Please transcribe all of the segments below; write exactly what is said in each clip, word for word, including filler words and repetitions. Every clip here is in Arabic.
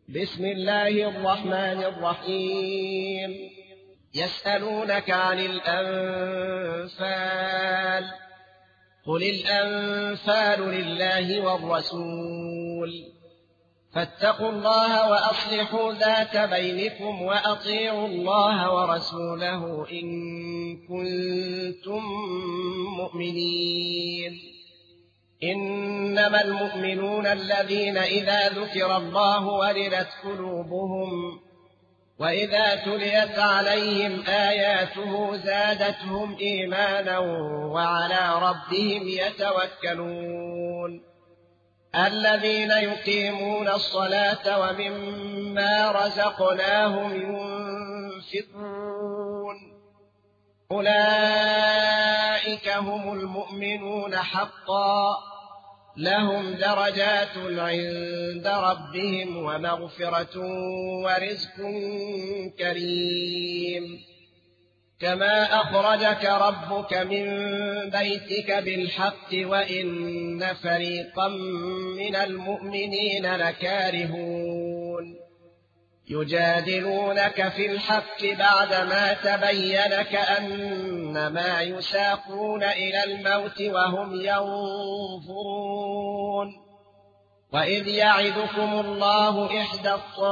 بسم الله الرحمن الرحيم يسألونك عن الأنفال قل الأنفال لله والرسول فاتقوا الله وأصلحوا ذات بينكم وأطيعوا الله ورسوله إن كنتم مؤمنين إنما المؤمنون الذين إذا ذكر الله وجلت قلوبهم وإذا تليت عليهم آياته زادتهم إيمانا وعلى ربهم يتوكلون الذين يقيمون الصلاة ومما رزقناهم ينفقون أولئك هم المؤمنون حقا لهم درجات عند ربهم ومغفرة ورزق كريم كما أخرجك ربك من بيتك بالحق وإن فريقا من المؤمنين لكارهون يجادلونك في الحق بعدما تبين كأنما يساقون إلى الموت وهم ينظرون وإذ يعدكم الله إحدى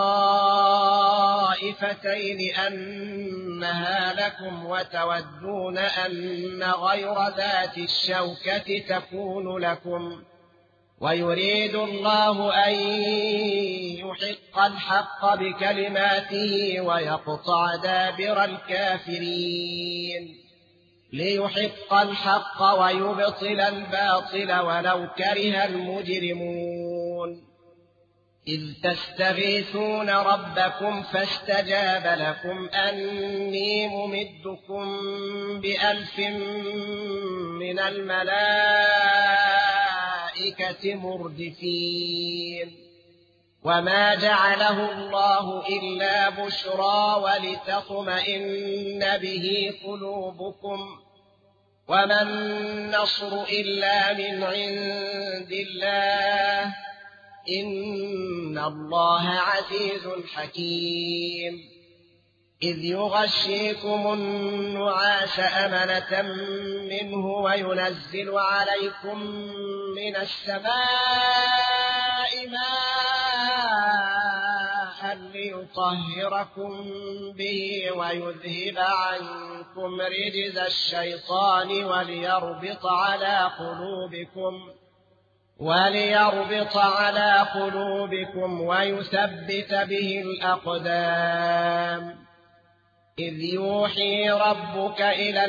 الطائفتين أنها لكم وتودون أن غير ذات الشوكة تكون لكم ويريد الله أن يحق الحق بكلماته ويقطع دابر الكافرين ليحق الحق ويبطل الباطل ولو كره المجرمون إذ تستغيثون ربكم فاستجاب لكم أني ممدكم بألف من الملائكة مردفين وما جعله الله إلا بشرى ولتطمئن به قلوبكم وما النصر إلا من عند الله إن الله عزيز حكيم إذ يغشيكم النعاس أمنة منه وينزل عليكم من السماء ماء ليطهركم به ويذهب عنكم رجز الشيطان وليربط على قلوبكم وليربط على قلوبكم ويثبت به الأقدام إذ يوحي ربك إلى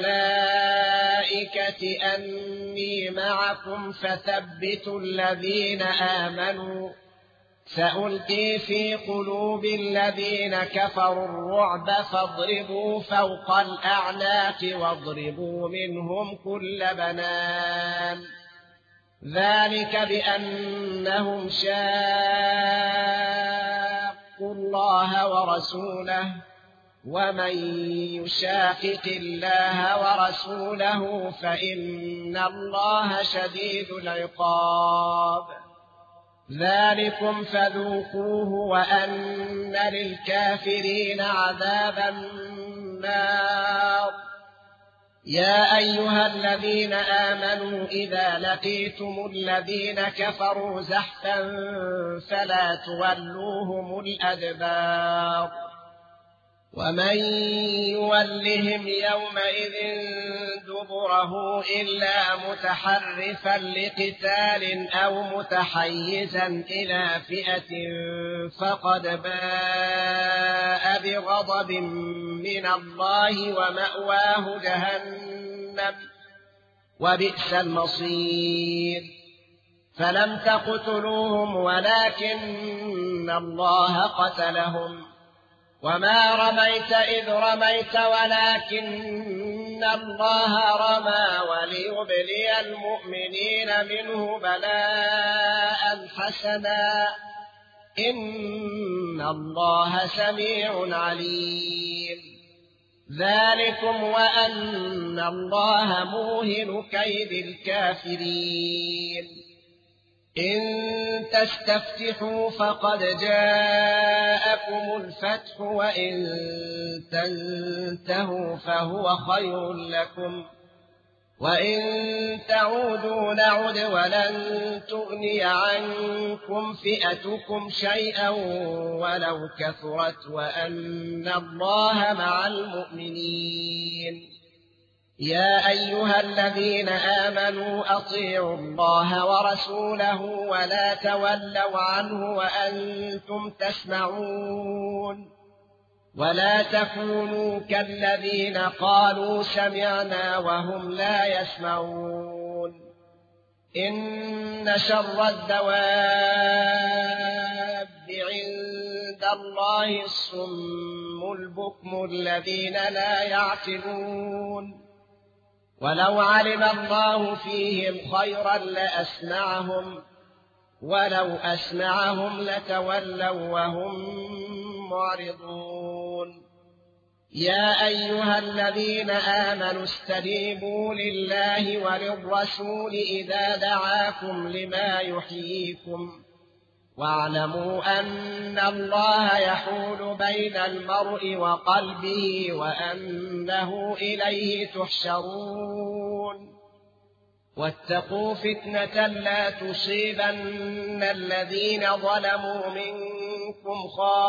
الملائكة أني معكم فثبتوا الذين آمنوا سألقي في قلوب الذين كفروا الرعب فاضربوا فوق الأعناق واضربوا منهم كل بنان ذلك بأنهم شاقوا الله ورسوله ومن يشاقق الله ورسوله فإن الله شديد العقاب ذلكم فذوقوه وأن للكافرين عذاب النار يا أيها الذين آمنوا إذا لقيتم الذين كفروا زحفا فلا تولوهم الأدبار ومن يولهم يومئذ دبره إلا متحرفا لقتال أو متحيزا إلى فئة فقد باء بغضب من الله ومأواه جهنم وبئس المصير فلم تقتلوهم ولكن الله قتلهم وما رميت إذ رميت ولكن الله رمى وليبلي المؤمنين منه بلاء حسنا إن الله سميع عليم ذلكم وأن الله موهن كيد الكافرين إن تستفتحوا فقد جاءكم الفتح وإن تنتهوا فهو خير لكم وإن تعودوا نعد ولن تغني عنكم فئتكم شيئا ولو كثرت وأن الله مع المؤمنين. يا أيها الذين آمنوا أطيعوا الله ورسوله ولا تولوا عنه وأنتم تسمعون ولا تكونوا كالذين قالوا سمعنا وهم لا يسمعون. إن شر الدواب عند الله الصم البكم الذين لا يعقلون. ولو علم الله فيهم خيرا لأسمعهم ولو أسمعهم لتولوا وهم معرضون. يا أيها الذين آمنوا استجيبوا لله وللرسول إذا دعاكم لما يحييكم واعلموا أن الله يحول بين المرء وقلبه وأنه إليه تحشرون. واتقوا فتنة لا تصيبن الذين ظلموا منكم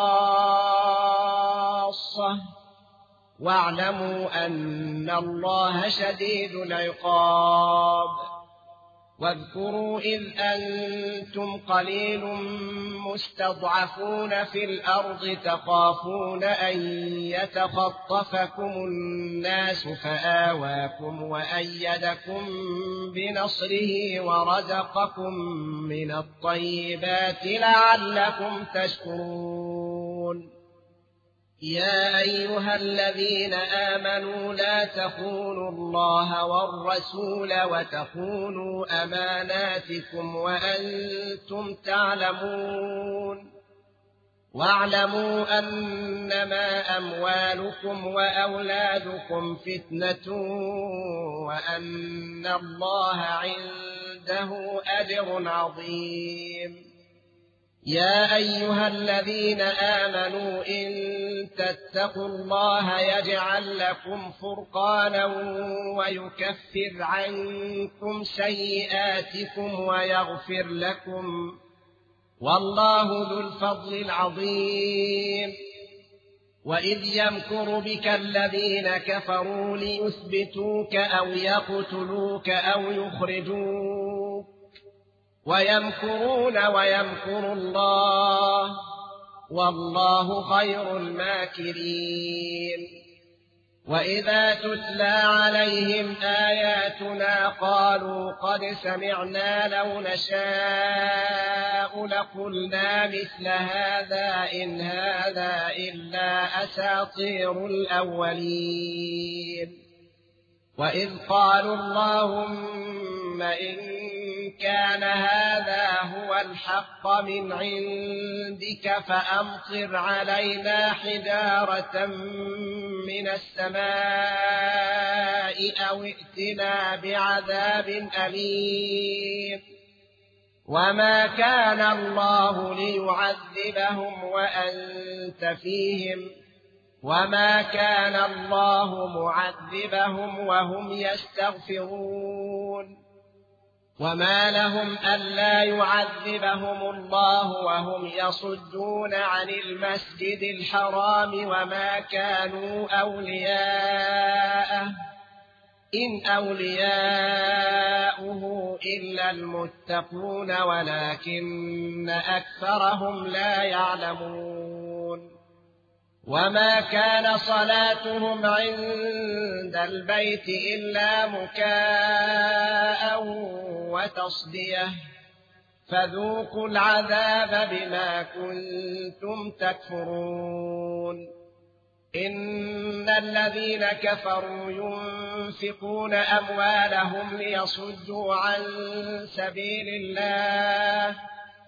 خاصة واعلموا أن الله شديد العقاب. واذكروا إذ أنتم قليل مستضعفون في الأرض تخافون أن يتخطفكم الناس فآواكم وأيدكم بنصره ورزقكم من الطيبات لعلكم تشكرون. يا أيها الذين آمنوا لا تخونوا الله والرسول وتخونوا أماناتكم وأنتم تعلمون. واعلموا أنما أموالكم وأولادكم فتنة وأن الله عنده أجر عظيم. يا أيها الذين آمنوا إن تتقوا الله يجعل لكم فرقانا ويكفر عنكم سيئاتكم ويغفر لكم والله ذو الفضل العظيم. وإذ يمكر بك الذين كفروا ليثبتوك أو يقتلوك أو يخرجوك ويمكرون ويمكر الله والله خير الماكرين. وإذا تتلى عليهم آياتنا قالوا قد سمعنا لو نشاء لقلنا مثل هذا إن هذا إلا أساطير الأولين. وإذ قالوا اللهم إن كان هذا هو الحق من عندك فأمطر علينا حجارة من السماء أو ائتنا بعذاب أليم. وما كان الله ليعذبهم وأنت فيهم وما كان الله معذبهم وهم يستغفرون. وما لهم ألا يعذبهم الله وهم يصدون عن المسجد الحرام وما كانوا أولياءه إن أولياؤه إلا المتقون ولكن أكثرهم لا يعلمون. وما كان صلاتهم عند البيت إلا مكاء وتصدية فذوقوا العذاب بما كنتم تكفرون. إن الذين كفروا ينفقون أموالهم ليصدوا عن سبيل الله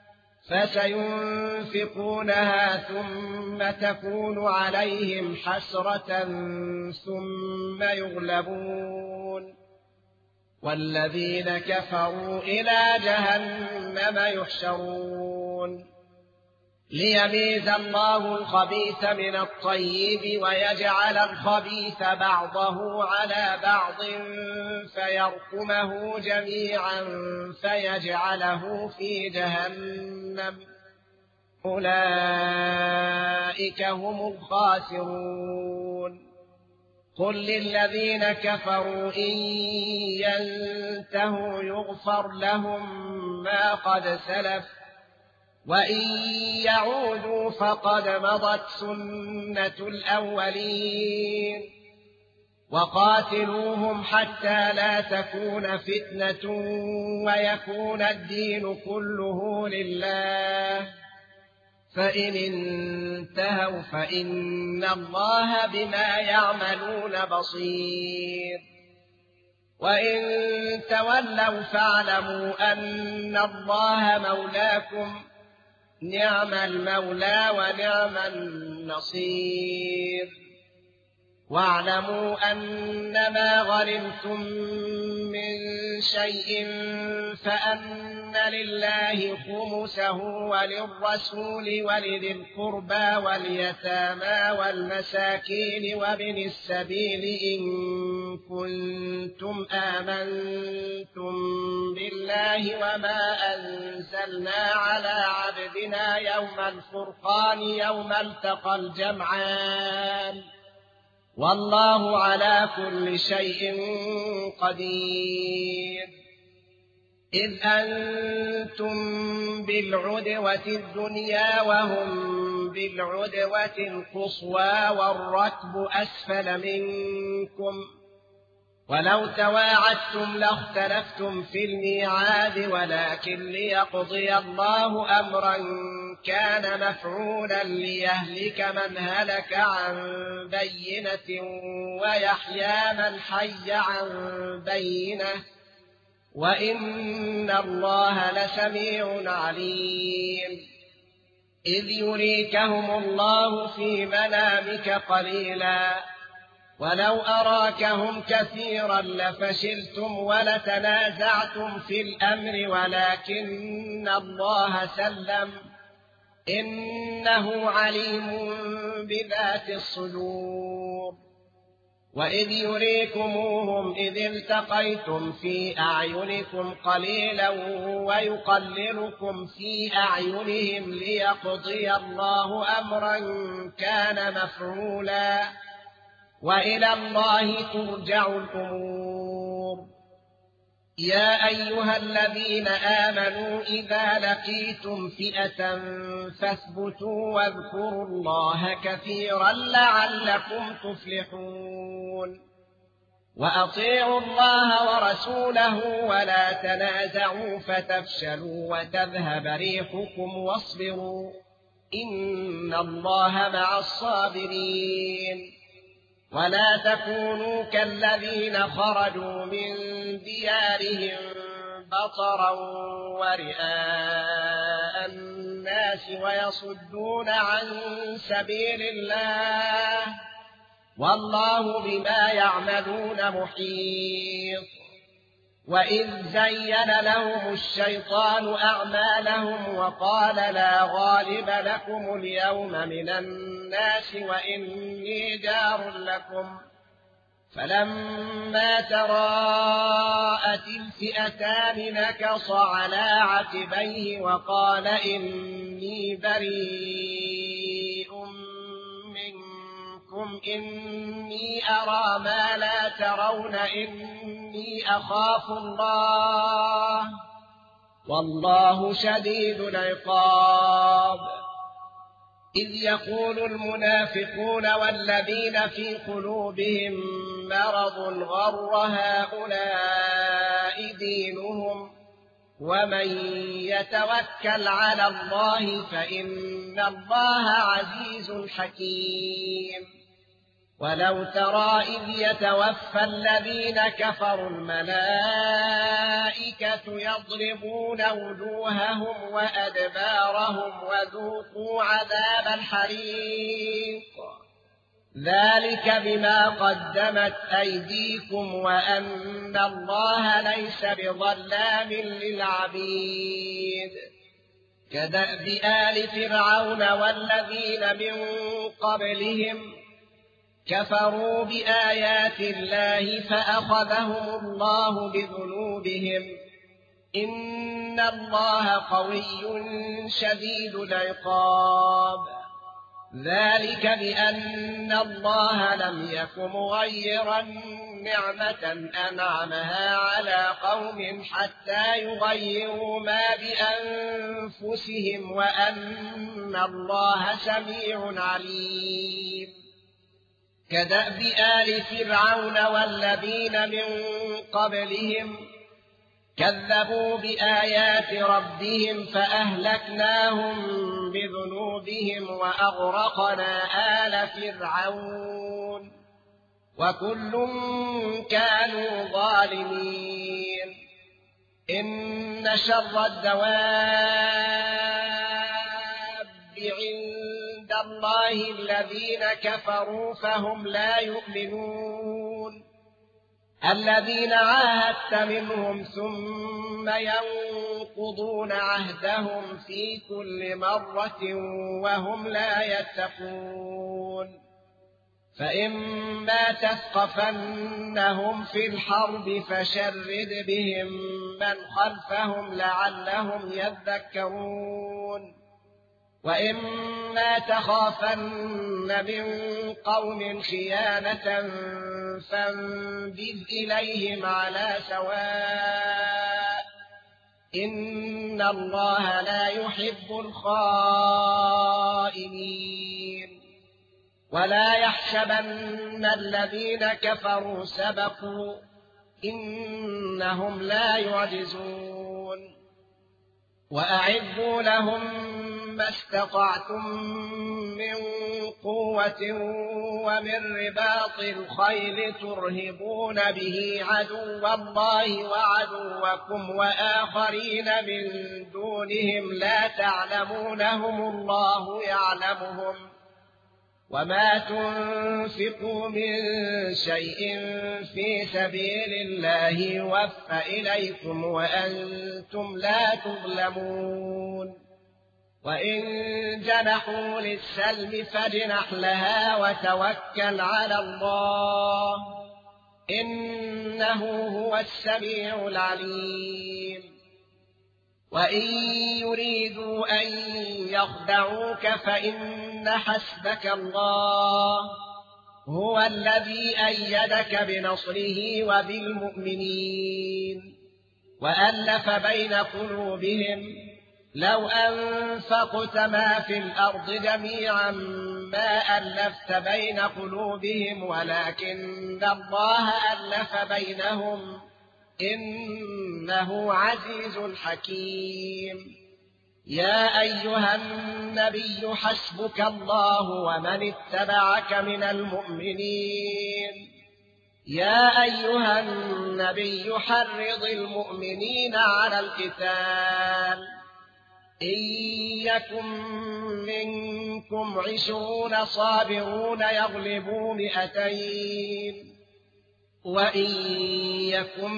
فسينفقونها ثم تكون عليهم حسرة ثم يغلبون والذين كفروا إلى جهنم يحشرون ليميز الله الخبيث من الطيب ويجعل الخبيث بعضه على بعض فيركمه جميعا فيجعله في جهنم أولئك هم الخاسرون قل للذين كفروا إن ينتهوا يغفر لهم ما قد سلف وإن يعودوا فقد مضت سنة الأولين وقاتلوهم حتى لا تكون فتنة ويكون الدين كله لله فإن انتهوا فإن الله بما يعملون بصير وإن تولوا فاعلموا أن الله مولاكم نعم المولى ونعم النصير واعلموا أنما غنمتم من شيء فأن لله خمسه وللرسول ولذي القربى واليتامى والمساكين وابن السبيل إن كنتم آمنتم بالله وما أنزلنا على عبدنا يوم الفرقان يوم التقى الجمعان والله على كل شيء قدير إذ أنتم بالعدوة الدنيا وهم بالعدوة القصوى والركب أسفل منكم ولو تواعدتم لاختلفتم في الميعاد ولكن ليقضي الله أمرا كان مفعولا ليهلك من هلك عن بينة ويحيى من حي عن بينة وإن الله لسميع عليم إذ يريكهم الله في منامك قليلا ولو أراكهم كثيرا لفشلتم ولتنازعتم في الأمر ولكن الله سلم إنه عليم بذات الصدور وإذ يريكموهم إذ التقيتم في أعينكم قليلا ويقللكم في أعينهم ليقضي الله أمرا كان مفعولا وإلى الله ترجع الأمور يا أيها الذين آمنوا إذا لقيتم فئة فاثبتوا واذكروا الله كثيرا لعلكم تفلحون وأطيعوا الله ورسوله ولا تنازعوا فتفشلوا وتذهب ريحكم واصبروا إن الله مع الصابرين ولا تكونوا كالذين خرجوا من ديارهم بطرا ورئاء الناس ويصدون عن سبيل الله والله بما يعملون محيط وإذ زين لهم الشيطان أعمالهم وقال لا غالب لكم اليوم من الناس وإني جار لكم فلما تراءت الفئتان نكص على عقبيه وقال إني بريء منكم إني أرى ما لا ترون إني أخاف الله والله شديد العقاب إذ يقول المنافقون والذين في قلوبهم مرض غر هؤلاء دينهم ومن يتوكل على الله فإن الله عزيز حكيم ولو ترى إذ يتوفى الذين كفروا الملائكة يضربون وجوههم وأدبارهم وذوقوا عذاب الحريق ذلك بما قدمت أيديكم وأن الله ليس بظلام للعبيد كدأب آل فرعون والذين من قبلهم كفروا بآيات الله فأخذهم الله بذنوبهم إن الله قوي شديد العقاب ذلك بأن الله لم يك مغيرا نعمة أنعمها على قوم حتى يغيروا ما بأنفسهم وأن الله سميع عليم كدأب آل فرعون والذين من قبلهم كذبوا بآيات ربهم فأهلكناهم بذنوبهم وأغرقنا آل فرعون وكل كانوا ظالمين إن شر الدواب عند الله الذين كفروا فهم لا يؤمنون الذين عاهدت منهم ثم ينقضون عهدهم في كل مرة وهم لا يتقون فإما تثقفنهم في الحرب فشرد بهم من خلفهم لعلهم يذكرون وإما تخافن من قوم خيانة فانبذ إليهم على سواء إن الله لا يحب الخائنين ولا يحسبن الذين كفروا سبقوا إنهم لا يعجزون وأعدوا لهم ما استطعتم من قوة ومن رباط الخيل ترهبون به عدو الله وعدوكم وآخرين من دونهم لا تعلمونهم الله يعلمهم وما تنفقوا من شيء في سبيل الله يوفى إليكم وأنتم لا تظلمون وإن جنحوا للسلم فاجنح لها وتوكل على الله إنه هو السميع العليم وإن يريدوا أن يخدعوك فإن حسبك الله هو الذي أيدك بنصره وبالمؤمنين وألف بين قلوبهم لو أنفقت ما في الأرض جميعا ما ألفت بين قلوبهم ولكن الله ألف بينهم إنه عزيز حكيم يا أيها النبي حسبك الله ومن اتبعك من المؤمنين يا أيها النبي حرض المؤمنين على القتال إن يكن منكم عشرون صابرون يغلبوا مئتين وإن يكن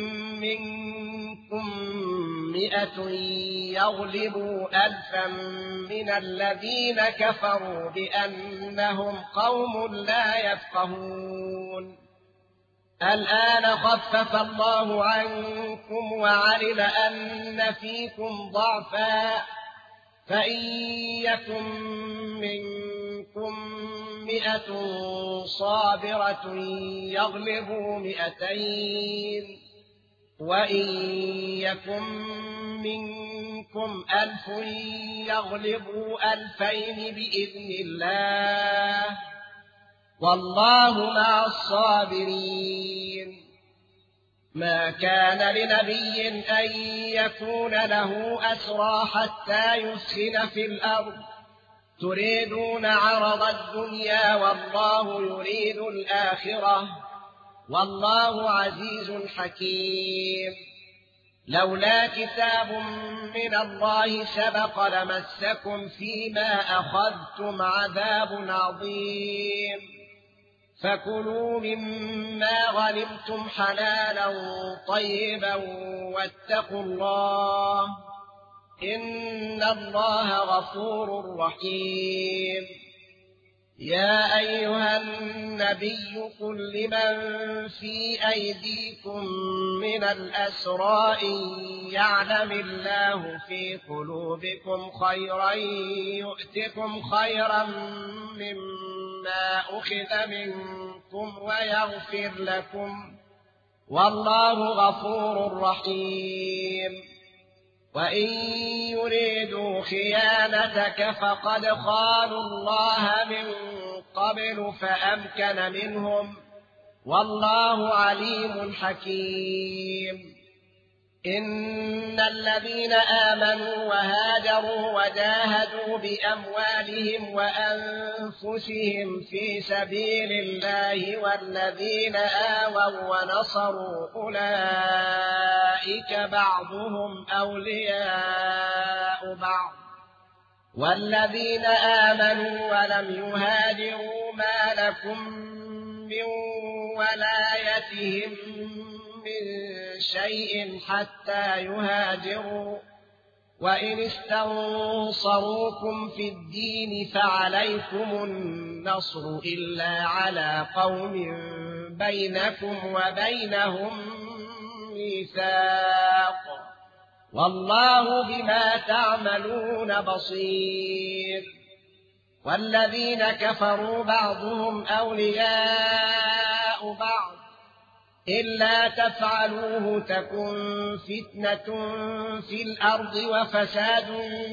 منكم مئة يغلبوا ألفا من الذين كفروا بأنهم قوم لا يفقهون الآن خفف الله عنكم وعلم أن فيكم ضعفا فإن يكن منكم مئة صابرة يغلبوا مئتين وإن يكن منكم ألف يغلبوا ألفين بإذن الله والله مع الصابرين ما كان لنبي أن يكون له أسرى حتى يسخن في الأرض تريدون عرض الدنيا والله يريد الآخرة والله عزيز حكيم لولا كتاب من الله سبق لمسكم فيما أخذتم عذاب عظيم فكلوا مما غنمتم حلالا طيبا واتقوا الله إن الله غفور رحيم. يا أيها النبي قل لمن في أيديكم من الأسرى إن يعلم الله في قلوبكم خيرا يؤتكم خيرا مما أخذ منكم ويغفر لكم والله غفور رحيم. وإن يريدوا خيانتك فقد خانوا الله من قبل فأمكن منهم والله عليم حكيم. إن الذين آمنوا وهاجروا وجاهدوا بأموالهم وأنفسهم في سبيل الله والذين آووا ونصروا أولئك بعضهم أولياء بعض والذين آمنوا ولم يهاجروا ما لكم من ولايتهم من شيء حتى يهاجروا وإن استنصروكم في الدين فعليكم النصر إلا على قوم بينكم وبينهم ميثاق والله بما تعملون بصير. والذين كفروا بعضهم أولياء بعض إلا تفعلوه تكن فتنة في الأرض وفساد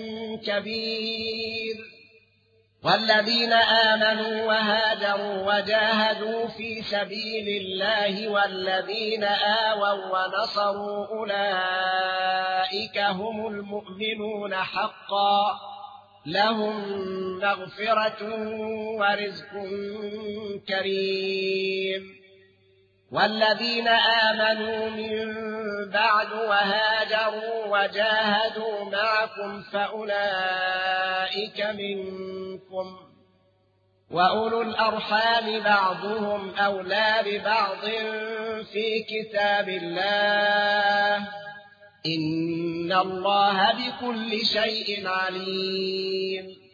كبير. والذين آمنوا وهاجروا وجاهدوا في سبيل الله والذين آووا ونصروا أولئك هم المؤمنون حقا لهم مغفرة ورزق كريم. والذين آمنوا من بعد وهاجروا وجاهدوا معكم فأولئك منكم وأولو الأرحام بعضهم أولى ببعض في كتاب الله إن الله بكل شيء عليم.